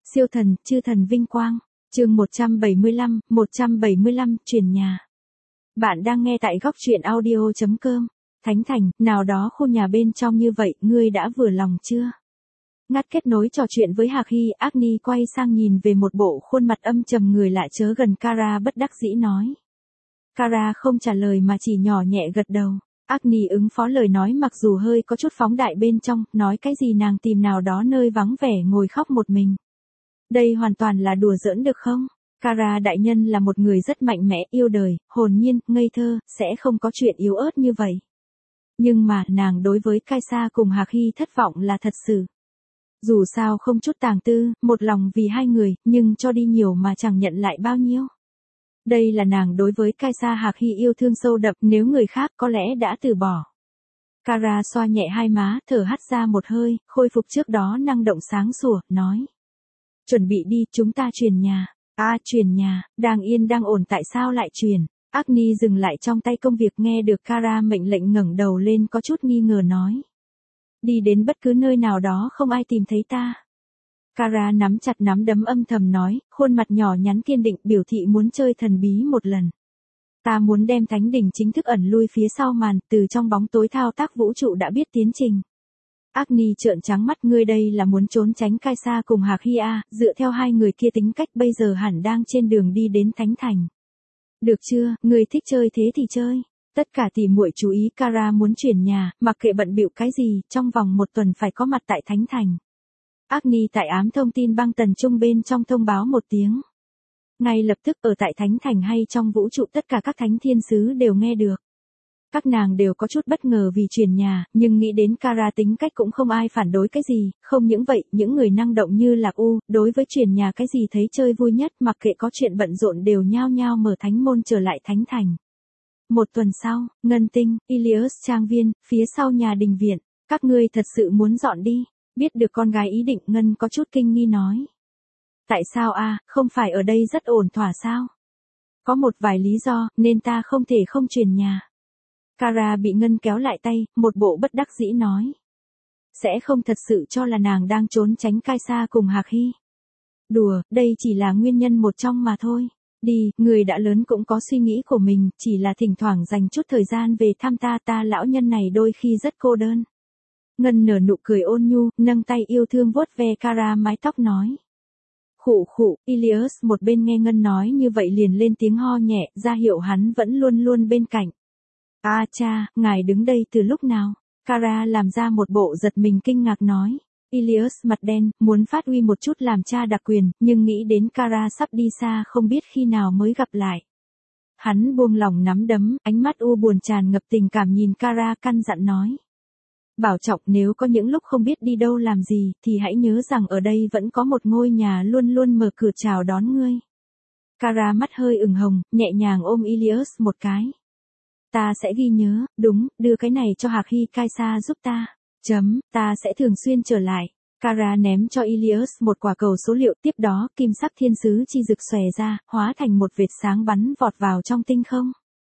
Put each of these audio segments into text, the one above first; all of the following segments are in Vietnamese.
Siêu thần, chư thần vinh quang. Chương 175, truyền nhà. Bạn đang nghe tại góc truyện audio.com. Thánh Thành, nào đó khu nhà bên trong như vậy, ngươi đã vừa lòng chưa? Ngắt kết nối trò chuyện với Hạc Hy, Agni quay sang nhìn về một bộ khuôn mặt âm trầm người lạ chớ gần Kara bất đắc dĩ nói. Kara không trả lời mà chỉ nhỏ nhẹ gật đầu. Agni ứng phó lời nói mặc dù hơi có chút phóng đại bên trong, nói cái gì nàng tìm nào đó nơi vắng vẻ ngồi khóc một mình. Đây hoàn toàn là đùa giỡn được không? Kara đại nhân là một người rất mạnh mẽ, yêu đời, hồn nhiên, ngây thơ, sẽ không có chuyện yếu ớt như vậy. Nhưng mà, nàng đối với Kaisa cùng Hạc Hy thất vọng là thật sự. Dù sao không chút tàng tư, một lòng vì hai người, nhưng cho đi nhiều mà chẳng nhận lại bao nhiêu. Đây là nàng đối với Kaisa Hạc Hy yêu thương sâu đậm, nếu người khác có lẽ đã từ bỏ. Kara xoa nhẹ hai má, thở hắt ra một hơi, khôi phục trước đó năng động sáng sủa, nói. Chuẩn bị đi, chúng ta chuyển nhà. Chuyển nhà, đang yên đang ổn tại sao lại chuyển? Agni dừng lại trong tay công việc nghe được Kara mệnh lệnh ngẩng đầu lên có chút nghi ngờ nói. Đi đến bất cứ nơi nào đó không ai tìm thấy ta. Kara nắm chặt nắm đấm âm thầm nói, khuôn mặt nhỏ nhắn kiên định biểu thị muốn chơi thần bí một lần. Ta muốn đem thánh đỉnh chính thức ẩn lui phía sau màn, từ trong bóng tối thao tác vũ trụ đã biết tiến trình. Agni trợn trắng mắt, ngươi đây là muốn trốn tránh Kaisa cùng Hạc Hy dựa theo hai người kia tính cách bây giờ hẳn đang trên đường đi đến Thánh Thành. Được chưa, ngươi thích chơi thế thì chơi. Tất cả tỉ muội chú ý Kara muốn chuyển nhà, mặc kệ bận bịu cái gì, trong vòng 1 tuần phải có mặt tại Thánh Thành. Agni tại ám thông tin băng tần trung bên trong thông báo một tiếng. Ngay lập tức ở tại Thánh Thành hay trong vũ trụ tất cả các thánh thiên sứ đều nghe được. Các nàng đều có chút bất ngờ vì chuyển nhà, nhưng nghĩ đến Kara tính cách cũng không ai phản đối cái gì, không những vậy, những người năng động như Lạc U, đối với chuyển nhà cái gì thấy chơi vui nhất mặc kệ có chuyện bận rộn đều nhao nhao mở thánh môn trở lại Thánh Thành. 1 tuần sau, Ngân Tinh, Ilios trang viên, phía sau nhà đình viện, các ngươi thật sự muốn dọn đi, biết được con gái ý định Ngân có chút kinh nghi nói. Tại sao không phải ở đây rất ổn thỏa sao? Có một vài lý do, nên ta không thể không chuyển nhà. Kara bị Ngân kéo lại tay, một bộ bất đắc dĩ nói. Sẽ không thật sự cho là nàng đang trốn tránh Kaisa cùng Hạc Hy. Đùa, đây chỉ là nguyên nhân một trong mà thôi. Đi, người đã lớn cũng có suy nghĩ của mình, chỉ là thỉnh thoảng dành chút thời gian về thăm ta lão nhân này đôi khi rất cô đơn. Ngân nở nụ cười ôn nhu, nâng tay yêu thương vuốt ve Kara mái tóc nói. Khụ, Ilios một bên nghe Ngân nói như vậy liền lên tiếng ho nhẹ, ra hiệu hắn vẫn luôn luôn bên cạnh. Cha, ngài đứng đây từ lúc nào? Kara làm ra một bộ giật mình kinh ngạc nói. Ilios mặt đen, muốn phát huy một chút làm cha đặc quyền, nhưng nghĩ đến Kara sắp đi xa không biết khi nào mới gặp lại. Hắn buông lỏng nắm đấm, ánh mắt u buồn tràn ngập tình cảm nhìn Kara căn dặn nói. Bảo trọng, nếu có những lúc không biết đi đâu làm gì, thì hãy nhớ rằng ở đây vẫn có một ngôi nhà luôn luôn mở cửa chào đón ngươi. Kara mắt hơi ửng hồng, nhẹ nhàng ôm Ilios một cái. Ta sẽ ghi nhớ, đúng, đưa cái này cho Hạc Hy Kaisa giúp ta. Ta sẽ thường xuyên trở lại. Kara ném cho Ilios một quả cầu số liệu, tiếp đó kim sắc thiên sứ chi rực xòe ra, hóa thành một vệt sáng bắn vọt vào trong tinh không.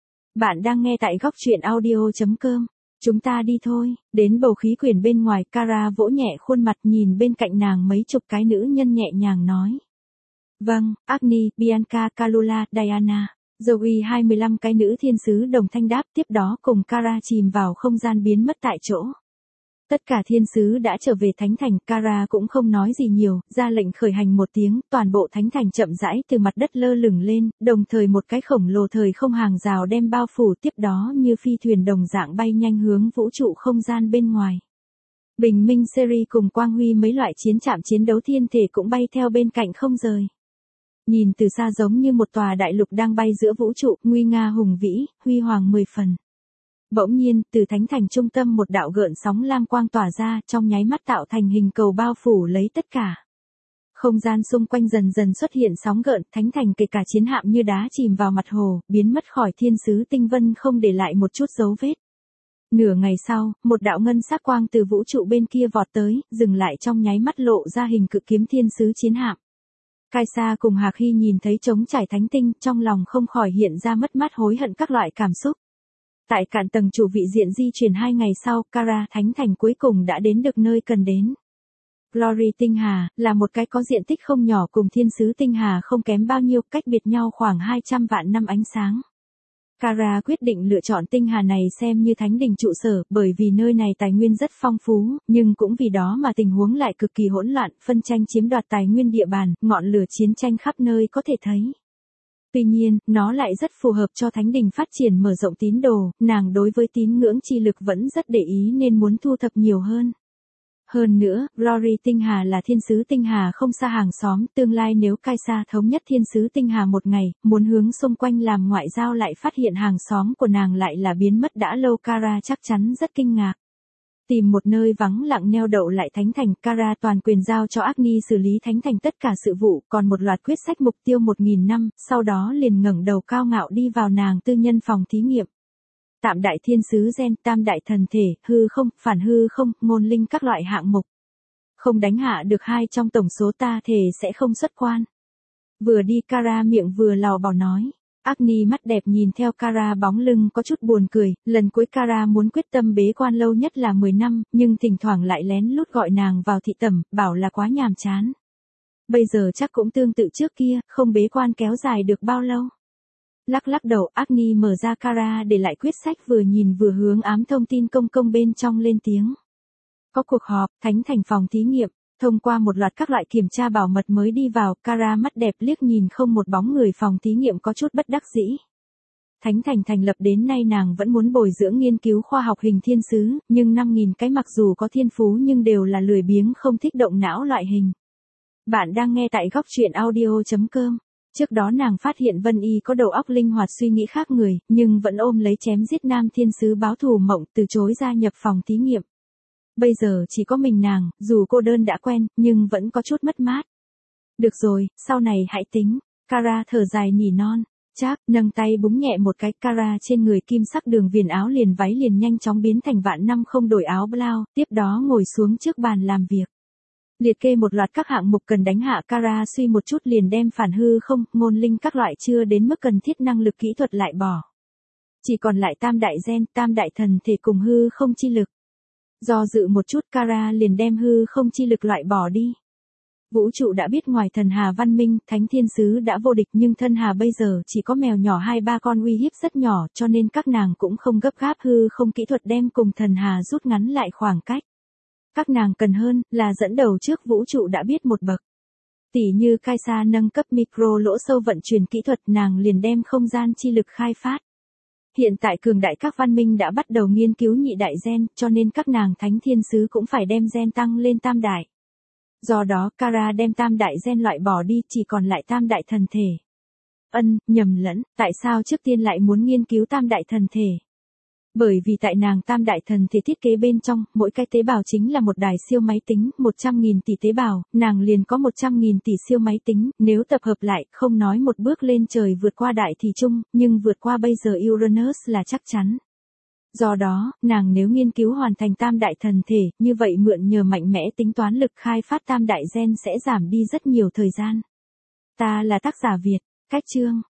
Bạn đang nghe tại góc truyện audio.com. Chúng ta đi thôi. Đến bầu khí quyển bên ngoài, Kara vỗ nhẹ khuôn mặt nhìn bên cạnh nàng mấy chục cái nữ nhân nhẹ nhàng nói. Vâng, Agni, Bianca, Kalula, Diana. Zoe 25 cái nữ thiên sứ đồng thanh đáp, tiếp đó cùng Kara chìm vào không gian biến mất tại chỗ. Tất cả thiên sứ đã trở về Thánh Thành, Kara cũng không nói gì nhiều, ra lệnh khởi hành một tiếng, toàn bộ Thánh Thành chậm rãi từ mặt đất lơ lửng lên, đồng thời một cái khổng lồ thời không hàng rào đem bao phủ, tiếp đó như phi thuyền đồng dạng bay nhanh hướng vũ trụ không gian bên ngoài. Bình minh series cùng quang huy mấy loại chiến trạm chiến đấu thiên thể cũng bay theo bên cạnh không rời. Nhìn từ xa giống như một tòa đại lục đang bay giữa vũ trụ, nguy nga hùng vĩ, huy hoàng 10 phần. Bỗng nhiên, từ Thánh Thành trung tâm một đạo gợn sóng lam quang tỏa ra, trong nháy mắt tạo thành hình cầu bao phủ lấy tất cả. Không gian xung quanh dần dần xuất hiện sóng gợn, Thánh Thành kể cả chiến hạm như đá chìm vào mặt hồ, biến mất khỏi thiên sứ tinh vân không để lại một chút dấu vết. Nửa ngày sau, một đạo ngân sắc quang từ vũ trụ bên kia vọt tới, dừng lại trong nháy mắt lộ ra hình cự kiếm thiên sứ chiến hạm. Kaisa cùng Hạc Hy nhìn thấy trống trải thánh tinh, trong lòng không khỏi hiện ra mất mát hối hận các loại cảm xúc. Tại cạn tầng chủ vị diện di chuyển 2 ngày sau, Kara Thánh Thành cuối cùng đã đến được nơi cần đến. Glory tinh hà, là một cái có diện tích không nhỏ cùng thiên sứ tinh hà không kém bao nhiêu, cách biệt nhau khoảng 200 vạn năm ánh sáng. Kara quyết định lựa chọn tinh hà này xem như thánh đình trụ sở, bởi vì nơi này tài nguyên rất phong phú, nhưng cũng vì đó mà tình huống lại cực kỳ hỗn loạn, phân tranh chiếm đoạt tài nguyên địa bàn, ngọn lửa chiến tranh khắp nơi có thể thấy. Tuy nhiên, nó lại rất phù hợp cho thánh đình phát triển mở rộng tín đồ, nàng đối với tín ngưỡng chi lực vẫn rất để ý nên muốn thu thập nhiều hơn. Hơn nữa, Glory tinh hà là thiên sứ tinh hà không xa hàng xóm, tương lai nếu Kaisa thống nhất thiên sứ tinh hà một ngày, muốn hướng xung quanh làm ngoại giao lại phát hiện hàng xóm của nàng lại là biến mất đã lâu, Kara chắc chắn rất kinh ngạc. Tìm một nơi vắng lặng neo đậu lại thánh thành, Kara toàn quyền giao cho Agni xử lý thánh thành tất cả sự vụ, còn một loạt quyết sách mục tiêu 1000 năm, sau đó liền ngẩng đầu cao ngạo đi vào nàng tư nhân phòng thí nghiệm. Tạm đại thiên sứ gen, tam đại thần thể, hư không, phản hư không, ngôn linh các loại hạng mục. Không đánh hạ được 2 trong tổng số ta thề sẽ không xuất quan. Vừa đi Kara miệng vừa lào bảo nói. Agni mắt đẹp nhìn theo Kara bóng lưng có chút buồn cười, lần cuối Kara muốn quyết tâm bế quan lâu nhất là 10 năm, nhưng thỉnh thoảng lại lén lút gọi nàng vào thị tẩm, bảo là quá nhàm chán. Bây giờ chắc cũng tương tự trước kia, không bế quan kéo dài được bao lâu. Lắc lắc đầu, Agni mở ra Kara để lại quyết sách, vừa nhìn vừa hướng ám thông tin công công bên trong lên tiếng. Có cuộc họp, thánh thành phòng thí nghiệm, thông qua một loạt các loại kiểm tra bảo mật mới đi vào, Kara mắt đẹp liếc nhìn không một bóng người, phòng thí nghiệm có chút bất đắc dĩ. Thánh thành thành lập đến nay nàng vẫn muốn bồi dưỡng nghiên cứu khoa học hình thiên sứ, nhưng 5.000 cái mặc dù có thiên phú nhưng đều là lười biếng không thích động não loại hình. Bạn đang nghe tại góc truyện audio.com. Trước đó nàng phát hiện Vân Y có đầu óc linh hoạt suy nghĩ khác người, nhưng vẫn ôm lấy chém giết nam thiên sứ báo thù mộng, từ chối gia nhập phòng thí nghiệm. Bây giờ chỉ có mình nàng, dù cô đơn đã quen, nhưng vẫn có chút mất mát. Được rồi, sau này hãy tính. Kara thở dài nỉ non. Cháp, nâng tay búng nhẹ một cái, Kara trên người kim sắc đường viền áo liền váy liền nhanh chóng biến thành vạn năm không đổi áo blau, tiếp đó ngồi xuống trước bàn làm việc. Liệt kê một loạt các hạng mục cần đánh hạ, Kara suy một chút liền đem phản hư không, ngôn linh các loại chưa đến mức cần thiết năng lực kỹ thuật lại bỏ. Chỉ còn lại tam đại gen, tam đại thần thể cùng hư không chi lực. Do dự một chút, Kara liền đem hư không chi lực loại bỏ đi. Vũ trụ đã biết ngoài thần hà văn minh, thánh thiên sứ đã vô địch, nhưng thân hà bây giờ chỉ có mèo nhỏ 2-3 con uy hiếp rất nhỏ, cho nên các nàng cũng không gấp gáp hư không kỹ thuật đem cùng thần hà rút ngắn lại khoảng cách. Các nàng cần hơn là dẫn đầu trước vũ trụ đã biết một bậc. Tỷ như Kaisa nâng cấp micro lỗ sâu vận chuyển kỹ thuật, nàng liền đem không gian chi lực khai phát. Hiện tại cường đại các văn minh đã bắt đầu nghiên cứu nhị đại gen, cho nên các nàng thánh thiên sứ cũng phải đem gen tăng lên tam đại. Do đó Kara đem tam đại gen loại bỏ đi, chỉ còn lại tam đại thần thể. Nhầm lẫn, tại sao trước tiên lại muốn nghiên cứu tam đại thần thể? Bởi vì tại nàng tam đại thần thể thiết kế bên trong, mỗi cái tế bào chính là một đài siêu máy tính, 100.000 tỷ tế bào, nàng liền có 100.000 tỷ siêu máy tính, nếu tập hợp lại, không nói một bước lên trời vượt qua đại thì chung, nhưng vượt qua bây giờ Uranus là chắc chắn. Do đó, nàng nếu nghiên cứu hoàn thành tam đại thần thể, như vậy mượn nhờ mạnh mẽ tính toán lực khai phát tam đại gen sẽ giảm đi rất nhiều thời gian. Ta là tác giả Việt, cách chương.